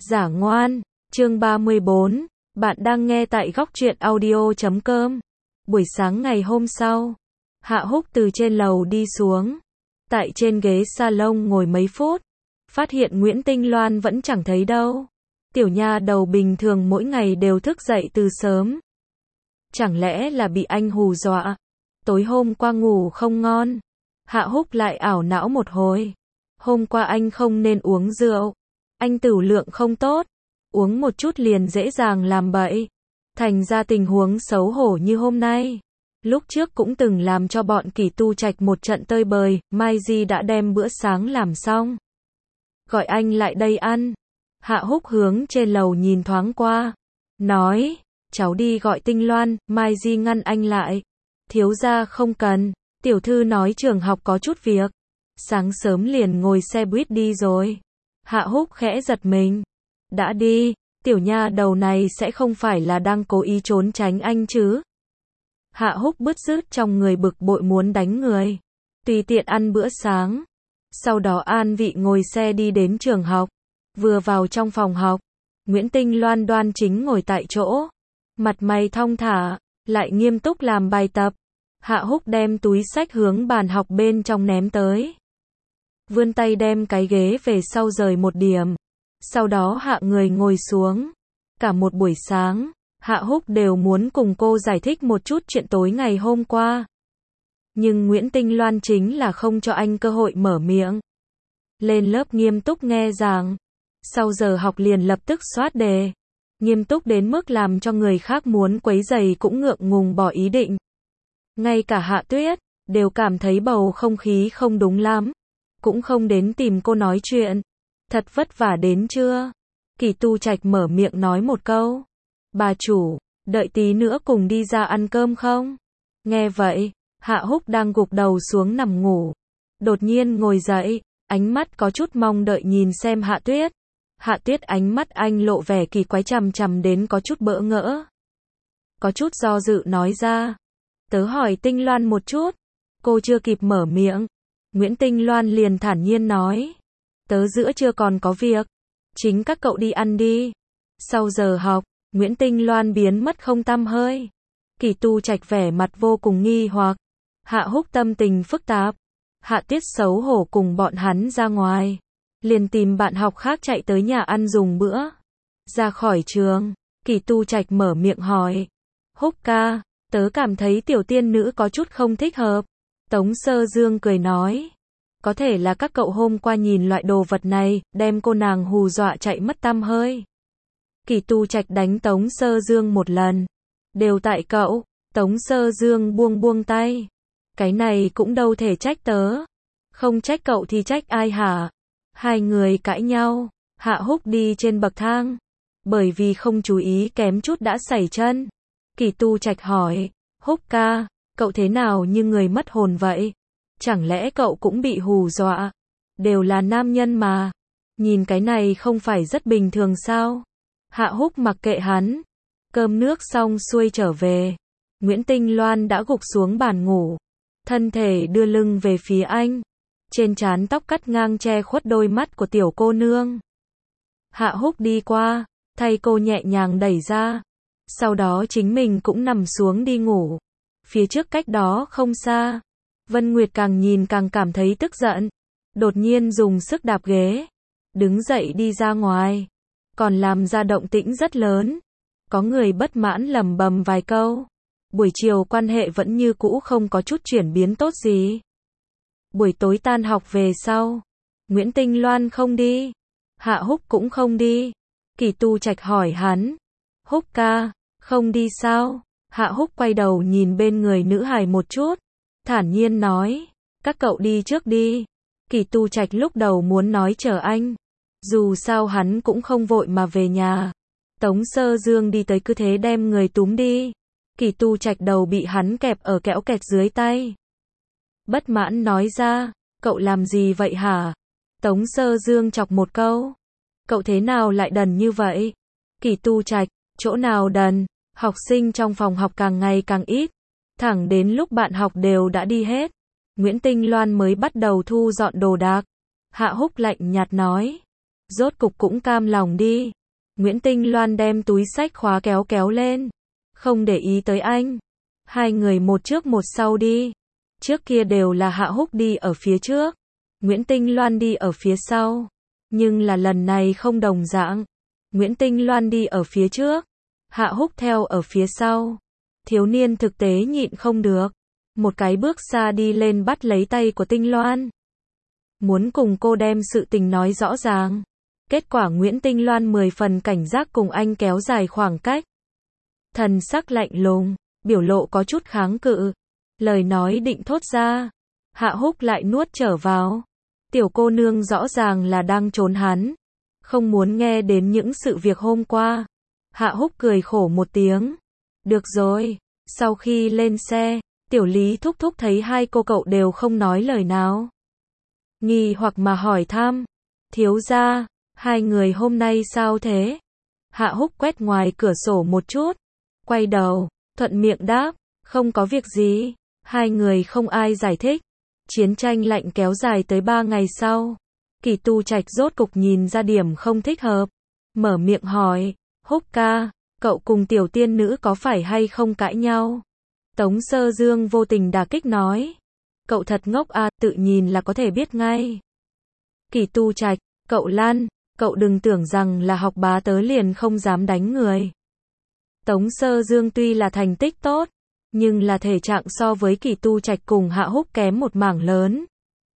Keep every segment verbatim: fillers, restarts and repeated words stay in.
Giả ngoan, chương ba mươi bốn, bạn đang nghe tại góc truyện audio chấm com. Buổi sáng ngày hôm sau, Hạ Húc từ trên lầu đi xuống, tại trên ghế salon ngồi mấy phút, phát hiện Nguyễn Tinh Loan vẫn chẳng thấy đâu. Tiểu nha đầu bình thường mỗi ngày đều thức dậy từ sớm. Chẳng lẽ là bị anh hù dọa? Tối hôm qua ngủ không ngon. Hạ Húc lại ảo não một hồi. Hôm qua anh không nên uống rượu. Anh tửu lượng không tốt. Uống một chút liền dễ dàng làm bậy. Thành ra tình huống xấu hổ như hôm nay. Lúc trước cũng từng làm cho bọn Kỳ Tu Trạch một trận tơi bời. Mai Di đã đem bữa sáng làm xong. Gọi anh lại đây ăn. Hạ Húc hướng trên lầu nhìn thoáng qua. Nói, cháu đi gọi Tinh Loan. Mai Di ngăn anh lại. Thiếu gia không cần. Tiểu thư nói trường học có chút việc. Sáng sớm liền ngồi xe buýt đi rồi. Hạ Húc khẽ giật mình. Đã đi, tiểu nha đầu này sẽ không phải là đang cố ý trốn tránh anh chứ? Hạ Húc bứt rứt trong người bực bội muốn đánh người. Tùy tiện ăn bữa sáng. Sau đó an vị ngồi xe đi đến trường học. Vừa vào trong phòng học, Nguyễn Tinh Loan đoan chính ngồi tại chỗ. Mặt mày thong thả, lại nghiêm túc làm bài tập. Hạ Húc đem túi sách hướng bàn học bên trong ném tới. Vươn tay đem cái ghế về sau rời một điểm. Sau đó hạ người ngồi xuống. Cả một buổi sáng, Hạ Húc đều muốn cùng cô giải thích một chút chuyện tối ngày hôm qua. Nhưng Nguyễn Tinh Loan chính là không cho anh cơ hội mở miệng. Lên lớp nghiêm túc nghe giảng. Sau giờ học liền lập tức soát đề. Nghiêm túc đến mức làm cho người khác muốn quấy rầy cũng ngượng ngùng bỏ ý định. Ngay cả Hạ Tuyết, đều cảm thấy bầu không khí không đúng lắm. Cũng không đến tìm cô nói chuyện. Thật vất vả đến chưa? Kỳ Tu Trạch mở miệng nói một câu. Bà chủ, đợi tí nữa cùng đi ra ăn cơm không? Nghe vậy, Hạ Húc đang gục đầu xuống nằm ngủ. Đột nhiên ngồi dậy, ánh mắt có chút mong đợi nhìn xem Hạ Tuyết. Hạ Tuyết ánh mắt anh lộ vẻ kỳ quái chằm chằm đến có chút bỡ ngỡ. Có chút do dự nói ra. Tớ hỏi Tinh Loan một chút. Cô chưa kịp mở miệng. Nguyễn Tinh Loan liền thản nhiên nói. Tớ giữa trưa còn có việc. Chính các cậu đi ăn đi. Sau giờ học, Nguyễn Tinh Loan biến mất không tăm hơi. Kỳ Tu Trạch vẻ mặt vô cùng nghi hoặc. Hạ Húc tâm tình phức tạp. Hạ Tuyết xấu hổ cùng bọn hắn ra ngoài. Liền tìm bạn học khác chạy tới nhà ăn dùng bữa. Ra khỏi trường, Kỳ Tu Trạch mở miệng hỏi. Húc ca, tớ cảm thấy tiểu tiên nữ có chút không thích hợp. Tống Sơ Dương cười nói. Có thể là các cậu hôm qua nhìn loại đồ vật này, đem cô nàng hù dọa chạy mất tăm hơi. Kỳ Tu Trạch đánh Tống Sơ Dương một lần. Đều tại cậu. Tống Sơ Dương buông buông tay. Cái này cũng đâu thể trách tớ. Không trách cậu thì trách ai hả? Hai người cãi nhau. Hạ Húc đi trên bậc thang. Bởi vì không chú ý kém chút đã sẩy chân. Kỳ Tu Trạch hỏi. Húc ca, cậu thế nào như người mất hồn vậy? Chẳng lẽ cậu cũng bị hù dọa? Đều là nam nhân mà. Nhìn cái này không phải rất bình thường sao? Hạ Húc mặc kệ hắn. Cơm nước xong xuôi trở về. Nguyễn Tinh Loan đã gục xuống bàn ngủ. Thân thể đưa lưng về phía anh. Trên trán tóc cắt ngang che khuất đôi mắt của tiểu cô nương. Hạ Húc đi qua, thay cô nhẹ nhàng đẩy ra. Sau đó chính mình cũng nằm xuống đi ngủ. Phía trước cách đó không xa. Vân Nguyệt càng nhìn càng cảm thấy tức giận. Đột nhiên dùng sức đạp ghế. Đứng dậy đi ra ngoài. Còn làm ra động tĩnh rất lớn. Có người bất mãn lẩm bẩm vài câu. Buổi chiều quan hệ vẫn như cũ không có chút chuyển biến tốt gì. Buổi tối tan học về sau. Nguyễn Tinh Loan không đi. Hạ Húc cũng không đi. Kỳ Tu Trạch hỏi hắn. Húc ca, không đi sao? Hạ Húc quay đầu nhìn bên người nữ hài một chút. Thản nhiên nói. Các cậu đi trước đi. Kỳ Tu Trạch lúc đầu muốn nói chờ anh. Dù sao hắn cũng không vội mà về nhà. Tống Sơ Dương đi tới cứ thế đem người túm đi. Kỳ Tu Trạch đầu bị hắn kẹp ở kẽo kẹt dưới tay. Bất mãn nói ra. Cậu làm gì vậy hả? Tống Sơ Dương chọc một câu. Cậu thế nào lại đần như vậy? Kỳ Tu Trạch, chỗ nào đần? Học sinh trong phòng học càng ngày càng ít. Thẳng đến lúc bạn học đều đã đi hết. Nguyễn Tinh Loan mới bắt đầu thu dọn đồ đạc. Hạ Húc lạnh nhạt nói. Rốt cục cũng cam lòng đi. Nguyễn Tinh Loan đem túi xách khóa kéo kéo lên. Không để ý tới anh. Hai người một trước một sau đi. Trước kia đều là Hạ Húc đi ở phía trước. Nguyễn Tinh Loan đi ở phía sau. Nhưng là lần này không đồng dạng. Nguyễn Tinh Loan đi ở phía trước. Hạ Húc theo ở phía sau. Thiếu niên thực tế nhịn không được. Một cái bước xa đi lên bắt lấy tay của Tinh Loan. Muốn cùng cô đem sự tình nói rõ ràng. Kết quả Nguyễn Tinh Loan mười phần cảnh giác cùng anh kéo dài khoảng cách. Thần sắc lạnh lùng, biểu lộ có chút kháng cự. Lời nói định thốt ra. Hạ Húc lại nuốt trở vào. Tiểu cô nương rõ ràng là đang trốn hắn. Không muốn nghe đến những sự việc hôm qua. Hạ Húc cười khổ một tiếng. Được rồi. Sau khi lên xe, Tiểu Lý thúc thúc thấy hai cô cậu đều không nói lời nào. Nghi hoặc mà hỏi thăm. Thiếu gia, hai người hôm nay sao thế? Hạ Húc quét ngoài cửa sổ một chút. Quay đầu, thuận miệng đáp. Không có việc gì. Hai người không ai giải thích. Chiến tranh lạnh kéo dài tới ba ngày sau. Kỳ Tu Trạch rốt cục nhìn ra điểm không thích hợp. Mở miệng hỏi. Húc ca, cậu cùng tiểu tiên nữ có phải hay không cãi nhau? Tống Sơ Dương vô tình đả kích nói. Cậu thật ngốc à, tự nhìn là có thể biết ngay. Kỳ Tu Trạch, cậu Lan, cậu đừng tưởng rằng là học bá tớ liền không dám đánh người. Tống Sơ Dương tuy là thành tích tốt, nhưng là thể trạng so với Kỳ Tu Trạch cùng Hạ Húc kém một mảng lớn.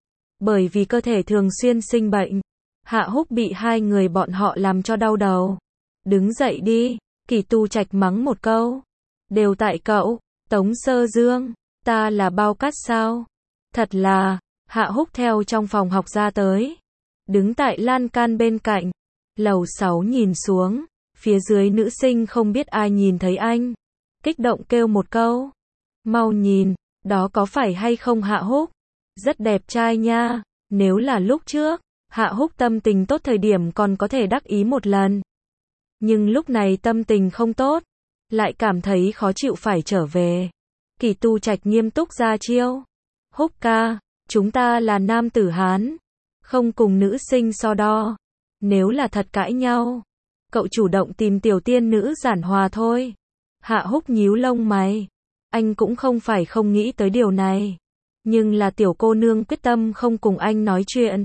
Bởi vì cơ thể thường xuyên sinh bệnh, Hạ Húc bị hai người bọn họ làm cho đau đầu. Đứng dậy đi, Kỳ Tu Trạch mắng một câu. Đều tại cậu, Tống Sơ Dương, ta là bao cát sao? Thật là, Hạ Húc theo trong phòng học ra tới. Đứng tại lan can bên cạnh, lầu sáu nhìn xuống, phía dưới nữ sinh không biết ai nhìn thấy anh. Kích động kêu một câu. Mau nhìn, đó có phải hay không Hạ Húc? Rất đẹp trai nha, nếu là lúc trước, Hạ Húc tâm tình tốt thời điểm còn có thể đắc ý một lần. Nhưng lúc này tâm tình không tốt, lại cảm thấy khó chịu phải trở về. Kỳ Tu Trạch nghiêm túc ra chiêu. Húc ca, chúng ta là nam tử Hán, không cùng nữ sinh so đo. Nếu là thật cãi nhau, cậu chủ động tìm tiểu tiên nữ giảng hòa thôi. Hạ Húc nhíu lông mày. Anh cũng không phải không nghĩ tới điều này. Nhưng là tiểu cô nương quyết tâm không cùng anh nói chuyện.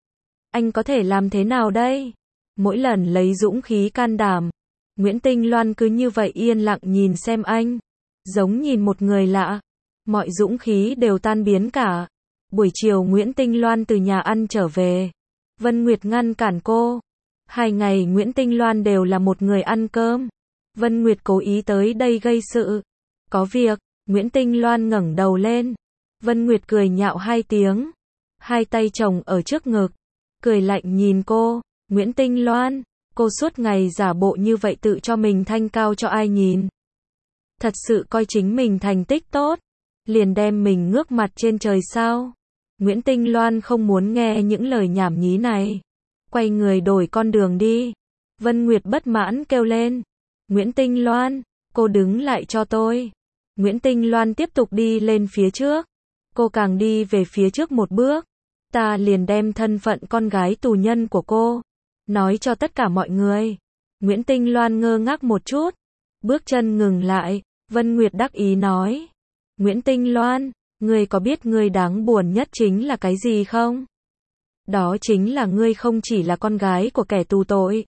Anh có thể làm thế nào đây? Mỗi lần lấy dũng khí can đảm, Nguyễn Tinh Loan cứ như vậy yên lặng nhìn xem anh. Giống nhìn một người lạ. Mọi dũng khí đều tan biến cả. Buổi chiều Nguyễn Tinh Loan từ nhà ăn trở về. Vân Nguyệt ngăn cản cô. Hai ngày Nguyễn Tinh Loan đều là một người ăn cơm. Vân Nguyệt cố ý tới đây gây sự. Có việc, Nguyễn Tinh Loan ngẩng đầu lên. Vân Nguyệt cười nhạo hai tiếng. Hai tay chồng ở trước ngực. Cười lạnh nhìn cô. Nguyễn Tinh Loan, cô suốt ngày giả bộ như vậy tự cho mình thanh cao cho ai nhìn. Thật sự coi chính mình thành tích tốt. Liền đem mình ngước mặt trên trời sao. Nguyễn Tinh Loan không muốn nghe những lời nhảm nhí này. Quay người đổi con đường đi. Vân Nguyệt bất mãn kêu lên. Nguyễn Tinh Loan, cô đứng lại cho tôi. Nguyễn Tinh Loan tiếp tục đi lên phía trước. Cô càng đi về phía trước một bước. Ta liền đem thân phận con gái tù nhân của cô nói cho tất cả mọi người. Nguyễn Tinh Loan ngơ ngác một chút. Bước chân ngừng lại. Vân Nguyệt đắc ý nói. Nguyễn Tinh Loan, ngươi có biết ngươi đáng buồn nhất chính là cái gì không? Đó chính là ngươi không chỉ là con gái của kẻ tù tội.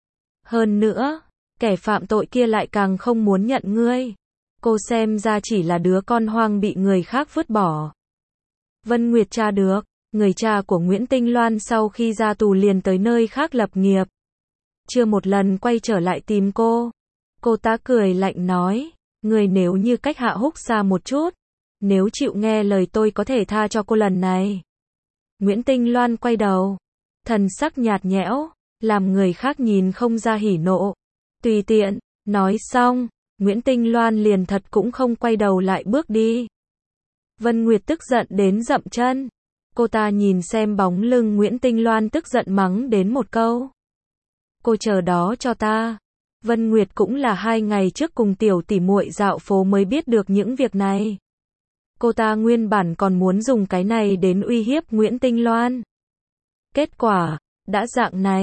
Hơn nữa, kẻ phạm tội kia lại càng không muốn nhận ngươi. Cô xem ra chỉ là đứa con hoang bị người khác vứt bỏ. Vân Nguyệt tra được, người cha của Nguyễn Tinh Loan sau khi ra tù liền tới nơi khác lập nghiệp. Chưa một lần quay trở lại tìm cô. Cô ta cười lạnh nói, người nếu như cách Hạ Húc xa một chút, nếu chịu nghe lời tôi có thể tha cho cô lần này. Nguyễn Tinh Loan quay đầu, thần sắc nhạt nhẽo, làm người khác nhìn không ra hỉ nộ. Tùy tiện, nói xong, Nguyễn Tinh Loan liền thật cũng không quay đầu lại bước đi. Vân Nguyệt tức giận đến dậm chân. Cô ta nhìn xem bóng lưng Nguyễn Tinh Loan tức giận mắng đến một câu. Cô chờ đó cho ta. Vân Nguyệt cũng là hai ngày trước cùng tiểu tỷ muội dạo phố mới biết được những việc này. Cô ta nguyên bản còn muốn dùng cái này đến uy hiếp Nguyễn Tinh Loan. Kết quả, đã dạng này,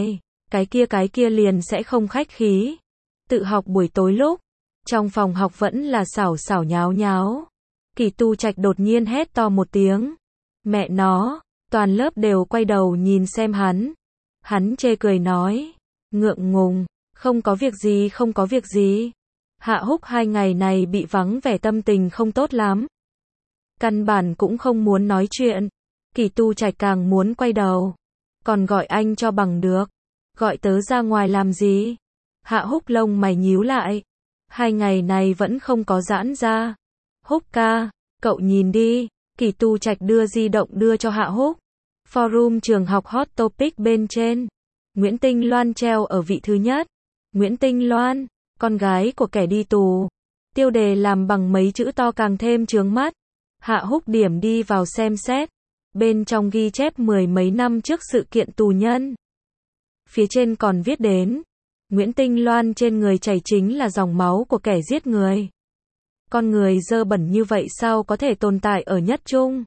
cái kia cái kia liền sẽ không khách khí. Tự học buổi tối lúc, trong phòng học vẫn là xảo xảo nháo nháo. Kỳ Tu Trạch đột nhiên hét to một tiếng. Mẹ nó, toàn lớp đều quay đầu nhìn xem hắn. Hắn chê cười nói, ngượng ngùng, không có việc gì không có việc gì. Hạ Húc hai ngày này bị vắng vẻ tâm tình không tốt lắm. Căn bản cũng không muốn nói chuyện. Kỳ Tu Trạch càng muốn quay đầu. Còn gọi anh cho bằng được. Gọi tớ ra ngoài làm gì? Hạ Húc lông mày nhíu lại. Hai ngày này vẫn không có giãn ra. Húc ca, cậu nhìn đi. Kỳ Tu Trạch đưa di động đưa cho Hạ Húc. Forum trường học hot topic bên trên. Nguyễn Tinh Loan treo ở vị thứ nhất. Nguyễn Tinh Loan, con gái của kẻ đi tù. Tiêu đề làm bằng mấy chữ to càng thêm chướng mắt. Hạ Húc điểm đi vào xem xét. Bên trong ghi chép mười mấy năm trước sự kiện tù nhân. Phía trên còn viết đến, Nguyễn Tinh Loan trên người chảy chính là dòng máu của kẻ giết người. Con người dơ bẩn như vậy sao có thể tồn tại ở nhất trung?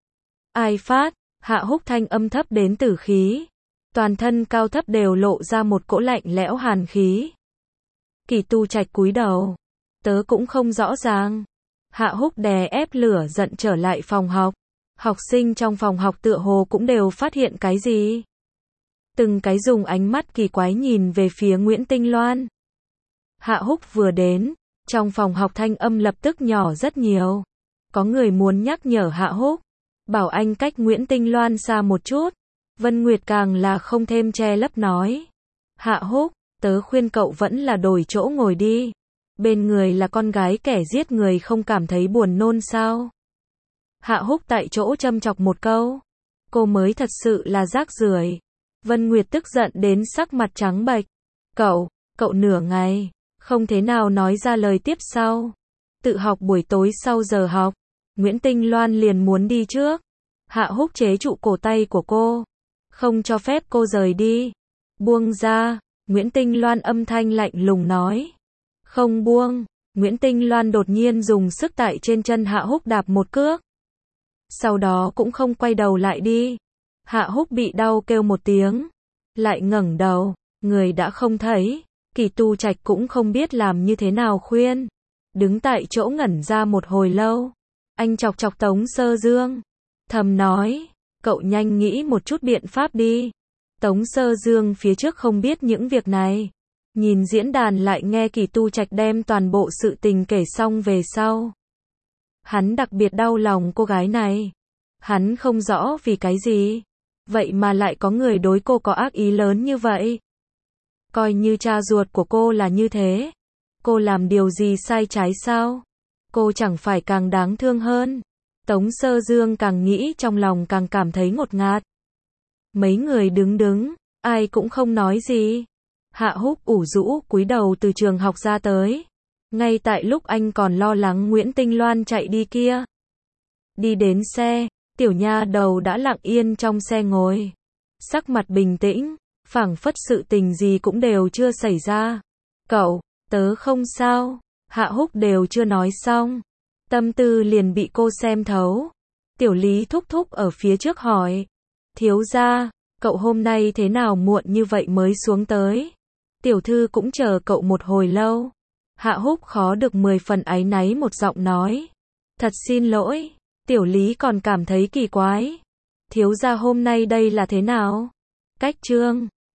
Ai phát? Hạ Húc thanh âm thấp đến tử khí. Toàn thân cao thấp đều lộ ra một cỗ lạnh lẽo hàn khí. Kỳ Tu Trạch cúi đầu. Tớ cũng không rõ ràng. Hạ Húc đè ép lửa giận trở lại phòng học. Học sinh trong phòng học tựa hồ cũng đều phát hiện cái gì. Từng cái dùng ánh mắt kỳ quái nhìn về phía Nguyễn Tinh Loan. Hạ Húc vừa đến, trong phòng học thanh âm lập tức nhỏ rất nhiều. Có người muốn nhắc nhở Hạ Húc, bảo anh cách Nguyễn Tinh Loan xa một chút. Vân Nguyệt càng là không thêm che lấp nói. Hạ Húc, tớ khuyên cậu vẫn là đổi chỗ ngồi đi. Bên người là con gái kẻ giết người không cảm thấy buồn nôn sao? Hạ Húc tại chỗ châm chọc một câu. Cô mới thật sự là rác rưởi. Vân Nguyệt tức giận đến sắc mặt trắng bệch. Cậu, cậu nửa ngày, không thế nào nói ra lời tiếp sau. Tự học buổi tối sau giờ học. Nguyễn Tinh Loan liền muốn đi trước. Hạ Húc chế trụ cổ tay của cô. Không cho phép cô rời đi. Buông ra. Nguyễn Tinh Loan âm thanh lạnh lùng nói. Không buông. Nguyễn Tinh Loan đột nhiên dùng sức tại trên chân Hạ Húc đạp một cước. Sau đó cũng không quay đầu lại đi. Hạ Húc bị đau kêu một tiếng. Lại ngẩng đầu. Người đã không thấy. Kỳ Tu Trạch cũng không biết làm như thế nào khuyên. Đứng tại chỗ ngẩn ra một hồi lâu. Anh chọc chọc Tống Sơ Dương. Thầm nói. Cậu nhanh nghĩ một chút biện pháp đi. Tống Sơ Dương phía trước không biết những việc này. Nhìn diễn đàn lại nghe Kỳ Tu Trạch đem toàn bộ sự tình kể xong về sau. Hắn đặc biệt đau lòng cô gái này. Hắn không rõ vì cái gì. Vậy mà lại có người đối cô có ác ý lớn như vậy. Coi như cha ruột của cô là như thế. Cô làm điều gì sai trái sao? Cô chẳng phải càng đáng thương hơn. Tống Sơ Dương càng nghĩ trong lòng càng cảm thấy ngột ngạt. Mấy người đứng đứng, ai cũng không nói gì. Hạ Húc ủ rũ cúi đầu từ trường học ra tới. Ngay tại lúc anh còn lo lắng Nguyễn Tinh Loan chạy đi kia. Đi đến xe, tiểu nha đầu đã lặng yên trong xe ngồi. Sắc mặt bình tĩnh, phảng phất sự tình gì cũng đều chưa xảy ra. Cậu, tớ không sao. Hạ Húc đều chưa nói xong. Tâm tư liền bị cô xem thấu. Tiểu Lý thúc thúc ở phía trước hỏi. Thiếu gia, cậu hôm nay thế nào muộn như vậy mới xuống tới? Tiểu thư cũng chờ cậu một hồi lâu. Hạ Húc khó được mười phần áy náy một giọng nói. Thật xin lỗi. Tiểu Lý còn cảm thấy kỳ quái. Thiếu gia hôm nay đây là thế nào? Cách trương.